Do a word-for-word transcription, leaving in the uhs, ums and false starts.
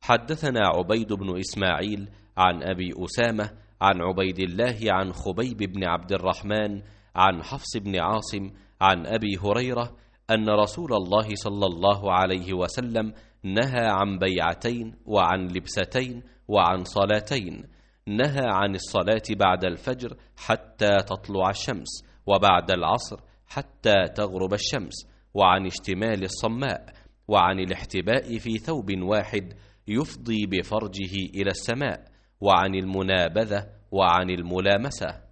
حدثنا عبيد بن إسماعيل عن أبي أسامة عن عبيد الله عن خبيب بن عبد الرحمن عن حفص بن عاصم عن أبي هريرة أن رسول الله صلى الله عليه وسلم نهى عن بيعتين وعن لبستين وعن صلاتين. نهى عن الصلاة بعد الفجر حتى تطلع الشمس، وبعد العصر حتى تغرب الشمس، وعن اشتمال الصماء، وعن الاحتباء في ثوب واحد يفضي بفرجه إلى السماء، وعن المنابذة، وعن الملامسة.